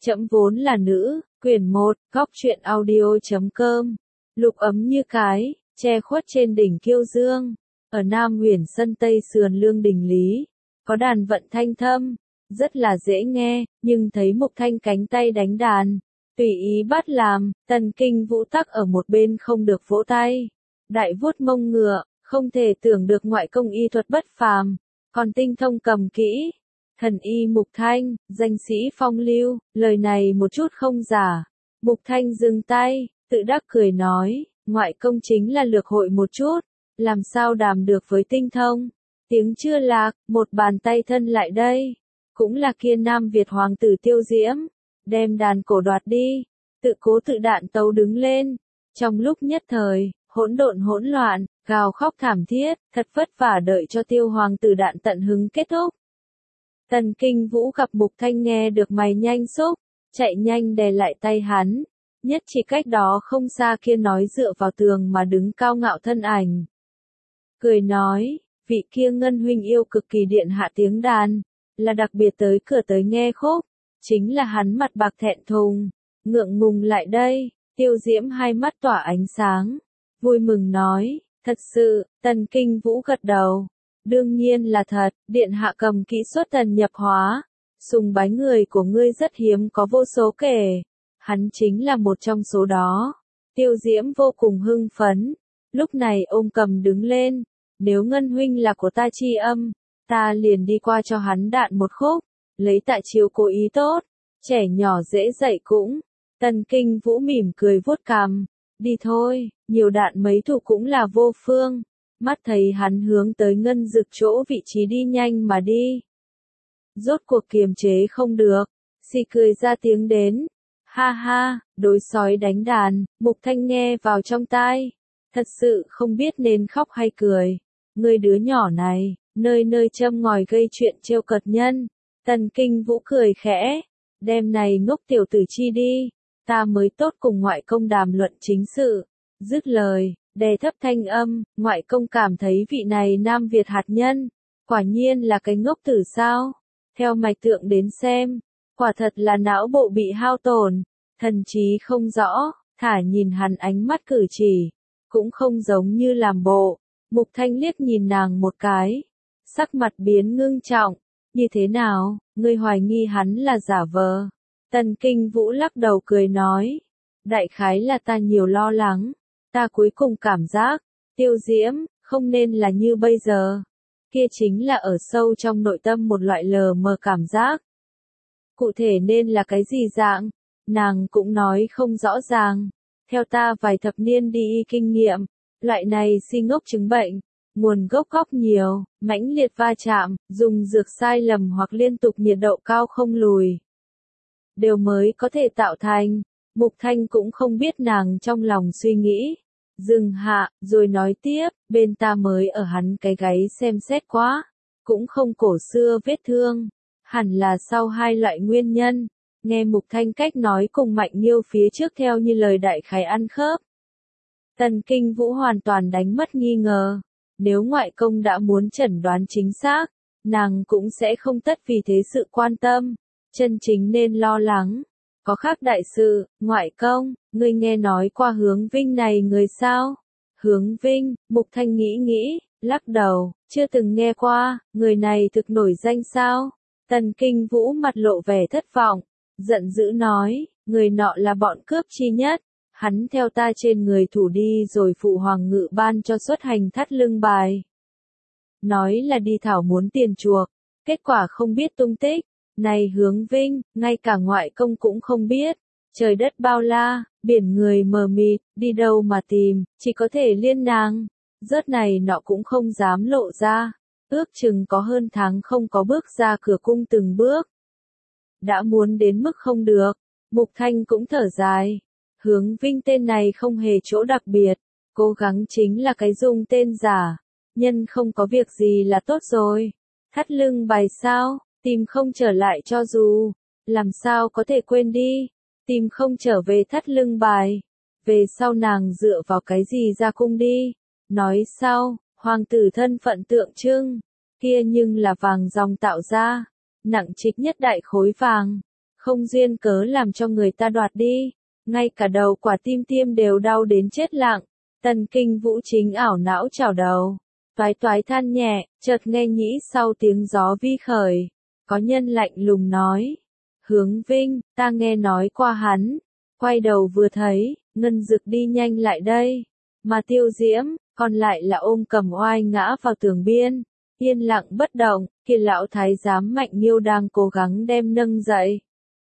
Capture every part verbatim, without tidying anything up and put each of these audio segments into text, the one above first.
Trẫm vốn là nữ, quyển một, góc truyện audio chấm com. Lục ấm như cái, che khuất trên đỉnh Kiêu Dương. Ở Nam Huyền Sân Tây sườn Lương Đình Lý, có đàn vận thanh thâm, rất là dễ nghe, nhưng thấy Mục Thanh cánh tay đánh đàn, tùy ý bắt làm, Tần Kinh Vũ tắc ở một bên không được vỗ tay. Đại vuốt mông ngựa, không thể tưởng được ngoại công y thuật bất phàm, còn tinh thông cầm kỹ. Thần y Mục Thanh, danh sĩ phong lưu, lời này một chút không giả. Mục Thanh dừng tay, tự đắc cười nói, ngoại công chính là lược hội một chút, làm sao đàm được với tinh thông. Tiếng chưa lạc, một bàn tay thân lại đây, cũng là kia Nam Việt hoàng tử Tiêu Diễm, đem đàn cổ đoạt đi, tự cố tự đạn tấu đứng lên. Trong lúc nhất thời, hỗn độn hỗn loạn, gào khóc thảm thiết, thật vất vả đợi cho Tiêu hoàng tử đạn tận hứng kết thúc. Tần Kinh Vũ gặp Mục Thanh nghe được mày nhanh xúc, chạy nhanh đè lại tay hắn, nhất chỉ cách đó không xa kia nói dựa vào tường mà đứng cao ngạo thân ảnh. Cười nói, vị kia Ngân huynh yêu cực kỳ điện hạ tiếng đàn, là đặc biệt tới cửa tới nghe khúc, chính là hắn mặt bạc thẹn thùng, ngượng ngùng lại đây. Tiêu Diễm hai mắt tỏa ánh sáng, vui mừng nói, thật sự. Tần Kinh Vũ gật đầu. Đương nhiên là thật, điện hạ cầm kỹ xuất thần nhập hóa, sùng bái người của ngươi rất hiếm có vô số kể, hắn chính là một trong số đó. Tiêu Diễm vô cùng hưng phấn, lúc này ôm cầm đứng lên, nếu Ngân huynh là của ta chi âm, ta liền đi qua cho hắn đạn một khúc, lấy tại chiếu cố ý tốt, trẻ nhỏ dễ dạy cũng. Tần Kinh Vũ mỉm cười vuốt cằm, đi thôi, nhiều đạn mấy thủ cũng là vô phương. Mắt thấy hắn hướng tới Ngân Dực chỗ vị trí đi nhanh mà đi. Rốt cuộc kiềm chế không được, xì cười ra tiếng đến. Ha ha, đối sói đánh đàn, Mục Thanh nghe vào trong tai. Thật sự không biết nên khóc hay cười. Người đứa nhỏ này, nơi nơi châm ngòi gây chuyện trêu cợt nhân. Tần Kinh Vũ cười khẽ, đem này ngốc tiểu tử chi đi, ta mới tốt cùng ngoại công đàm luận chính sự. Dứt lời, đè thấp thanh âm, ngoại công cảm thấy vị này Nam Việt hạt nhân, quả nhiên là cái ngốc tử sao. Theo mạch tượng đến xem, quả thật là não bộ bị hao tổn, thần trí không rõ, thả nhìn hắn ánh mắt cử chỉ, cũng không giống như làm bộ. Mục Thanh liếc nhìn nàng một cái, sắc mặt biến ngưng trọng, như thế nào, ngươi hoài nghi hắn là giả vờ. Tần Kinh Vũ lắc đầu cười nói, đại khái là ta nhiều lo lắng. Ta cuối cùng cảm giác, Tiêu Diễm, không nên là như bây giờ. Kia chính là ở sâu trong nội tâm một loại lờ mờ cảm giác. Cụ thể nên là cái gì dạng, nàng cũng nói không rõ ràng. Theo ta vài thập niên đi y kinh nghiệm, loại này si ngốc chứng bệnh, nguồn gốc góc nhiều, mãnh liệt va chạm, dùng dược sai lầm hoặc liên tục nhiệt độ cao không lùi, đều mới có thể tạo thành. Mục Thanh cũng không biết nàng trong lòng suy nghĩ. Dừng hạ, rồi nói tiếp, bên ta mới ở hắn cái gáy xem xét quá, cũng không cổ xưa vết thương, hẳn là sau hai loại nguyên nhân. Nghe Mục Thanh cách nói cùng Mạnh Nghiêu phía trước theo như lời đại khái ăn khớp. Tần Kinh Vũ hoàn toàn đánh mất nghi ngờ, nếu ngoại công đã muốn chẩn đoán chính xác, nàng cũng sẽ không tất vì thế sự quan tâm, chân chính nên lo lắng. Có khác đại sự, ngoại công, ngươi nghe nói qua Hướng Vinh này người sao? Hướng Vinh, Mục Thanh nghĩ nghĩ, lắc đầu, chưa từng nghe qua, người này thực nổi danh sao? Tần Kinh Vũ mặt lộ vẻ thất vọng, giận dữ nói, người nọ là bọn cướp chi nhất, hắn theo ta trên người thủ đi rồi phụ hoàng ngự ban cho xuất hành thắt lưng bài. Nói là đi thảo muốn tiền chuộc, kết quả không biết tung tích. Này Hướng Vinh, ngay cả ngoại công cũng không biết, trời đất bao la, biển người mờ mịt, đi đâu mà tìm, chỉ có thể liên nàng. Rớt này nọ cũng không dám lộ ra, ước chừng có hơn tháng không có bước ra cửa cung từng bước. Đã muốn đến mức không được, Mục Thanh cũng thở dài. Hướng Vinh tên này không hề chỗ đặc biệt, cố gắng chính là cái dùng tên giả, nhân không có việc gì là tốt rồi. Thắt lưng bài sao? Tìm không trở lại cho dù, làm sao có thể quên đi, tìm không trở về thắt lưng bài, về sau nàng dựa vào cái gì ra cung đi, nói sau, hoàng tử thân phận tượng trưng, kia nhưng là vàng dòng tạo ra, nặng trịch nhất đại khối vàng, không duyên cớ làm cho người ta đoạt đi, ngay cả đầu quả tim tiêm đều đau đến chết lặng. Tần Kinh Vũ chính ảo não chảo đầu, toái toái than nhẹ, chợt nghe nhĩ sau tiếng gió vi khởi, có nhân lạnh lùng nói, Hướng Vinh, ta nghe nói qua hắn, quay đầu vừa thấy, Ngân Dực đi nhanh lại đây, mà Tiêu Diễm, còn lại là ôm cầm oai ngã vào tường biên, yên lặng bất động, kia lão thái giám Mạnh Nghiêu đang cố gắng đem nâng dậy.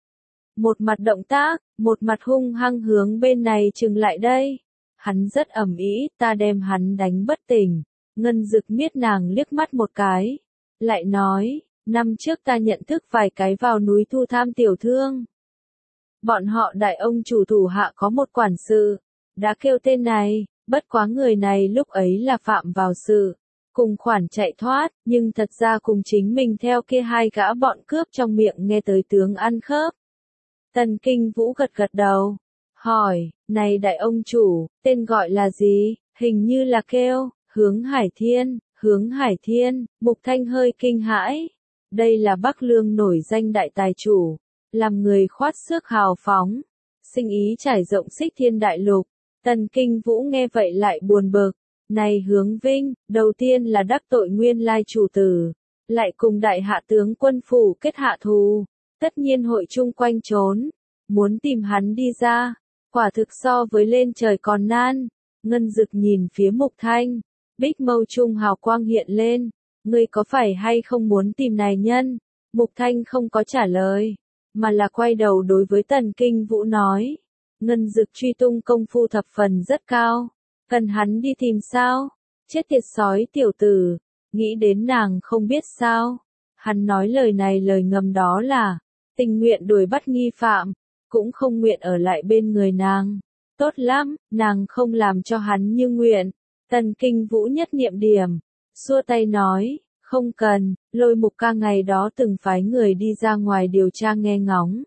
Một mặt động tác, một mặt hung hăng hướng bên này chừng lại đây. Hắn rất ầm ĩ, ta đem hắn đánh bất tỉnh. Ngân Dực miết nàng liếc mắt một cái. Lại nói, năm trước ta nhận thức vài cái vào núi thu tham tiểu thương. Bọn họ đại ông chủ thủ hạ có một quản sự, đã kêu tên này, bất quá người này lúc ấy là phạm vào sự. Cùng khoản chạy thoát, nhưng thật ra cùng chính mình theo kia hai gã bọn cướp trong miệng nghe tới tướng ăn khớp. Tần Kinh Vũ gật gật đầu, hỏi, này đại ông chủ, tên gọi là gì, hình như là kêu, Hướng Hải Thiên, Hướng Hải Thiên, Mục Thanh hơi kinh hãi. Đây là Bắc Lương nổi danh đại tài chủ, làm người khoát xước hào phóng, sinh ý trải rộng xích thiên đại lục. Tần Kinh Vũ nghe vậy lại buồn bực. Này Hướng Vinh, đầu tiên là đắc tội nguyên lai chủ tử, lại cùng đại hạ tướng quân phủ kết hạ thù, tất nhiên hội chung quanh trốn, muốn tìm hắn đi ra, quả thực so với lên trời còn nan. Ngân Dực nhìn phía Mục Thanh, bích mâu trung hào quang hiện lên, ngươi có phải hay không muốn tìm này nhân? Mục Thanh không có trả lời, mà là quay đầu đối với Tần Kinh Vũ nói, Ngân Dực truy tung công phu thập phần rất cao. Cần hắn đi tìm sao? Chết tiệt sói tiểu tử, nghĩ đến nàng không biết sao? Hắn nói lời này lời ngầm đó là, tình nguyện đuổi bắt nghi phạm, cũng không nguyện ở lại bên người nàng. Tốt lắm, nàng không làm cho hắn như nguyện. Tần Kinh Vũ nhất niệm điểm, xua tay nói, không cần, Lôi Mục ca ngày đó từng phái người đi ra ngoài điều tra nghe ngóng.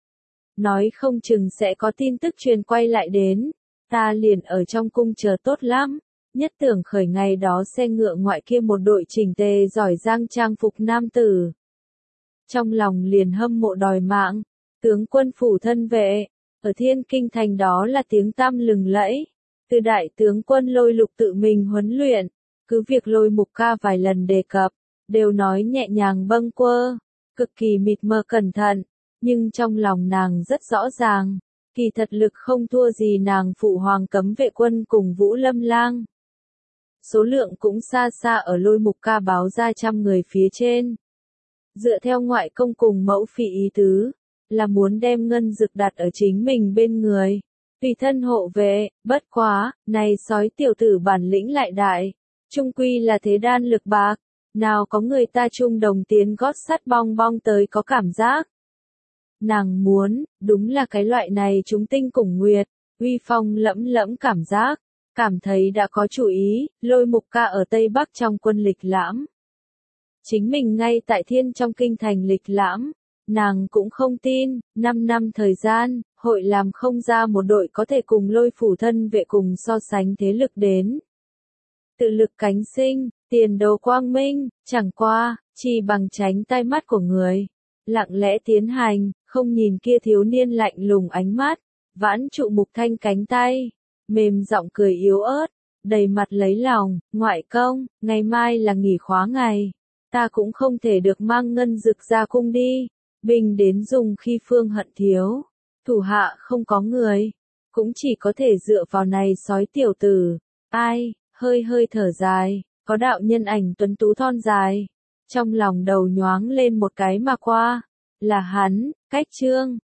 Nói không chừng sẽ có tin tức truyền quay lại đến. Ta liền ở trong cung chờ tốt lắm, nhất tưởng khởi ngày đó xe ngựa ngoại kia một đội chỉnh tề giỏi giang trang phục nam tử. Trong lòng liền hâm mộ đòi mạng, tướng quân phủ thân vệ, ở Thiên Kinh thành đó là tiếng tăm lừng lẫy, từ đại tướng quân Lôi Lục tự mình huấn luyện, cứ việc Lôi Mục ca vài lần đề cập, đều nói nhẹ nhàng bâng quơ, cực kỳ mịt mờ cẩn thận, nhưng trong lòng nàng rất rõ ràng. Kỳ thật lực không thua gì nàng phụ hoàng cấm vệ quân cùng Vũ Lâm Lang. Số lượng cũng xa xa ở Lôi Mục ca báo ra trăm người phía trên. Dựa theo ngoại công cùng mẫu phi ý tứ, là muốn đem Ngân Dực đặt ở chính mình bên người, tùy thân hộ vệ, bất quá, này sói tiểu tử bản lĩnh lại đại, trung quy là thế đan lực bạc, nào có người ta chung đồng tiến gót sắt bong bong tới có cảm giác. Nàng muốn, đúng là cái loại này chúng tinh cùng nguyệt, uy phong lẫm lẫm cảm giác, cảm thấy đã có chủ ý, Lôi Mục ca ở Tây Bắc trong quân lịch lãm. Chính mình ngay tại Thiên trong kinh thành lịch lãm, nàng cũng không tin, năm năm thời gian, hội làm không ra một đội có thể cùng Lôi phủ thân vệ cùng so sánh thế lực đến. Tự lực cánh sinh, tiền đồ quang minh, chẳng qua, chỉ bằng tránh tai mắt của người. Lặng lẽ tiến hành, không nhìn kia thiếu niên lạnh lùng ánh mắt, vãn trụ Mục Thanh cánh tay, mềm giọng cười yếu ớt, đầy mặt lấy lòng, ngoại công, ngày mai là nghỉ khóa ngày, ta cũng không thể được mang Ngân Dực ra cung đi, binh đến dùng khi phương hận thiếu, thủ hạ không có người, cũng chỉ có thể dựa vào này sói tiểu tử, ai, hơi hơi thở dài, có đạo nhân ảnh tuấn tú thon dài. Trong lòng đầu nhoáng lên một cái mà qua, là hắn, Cách Trương.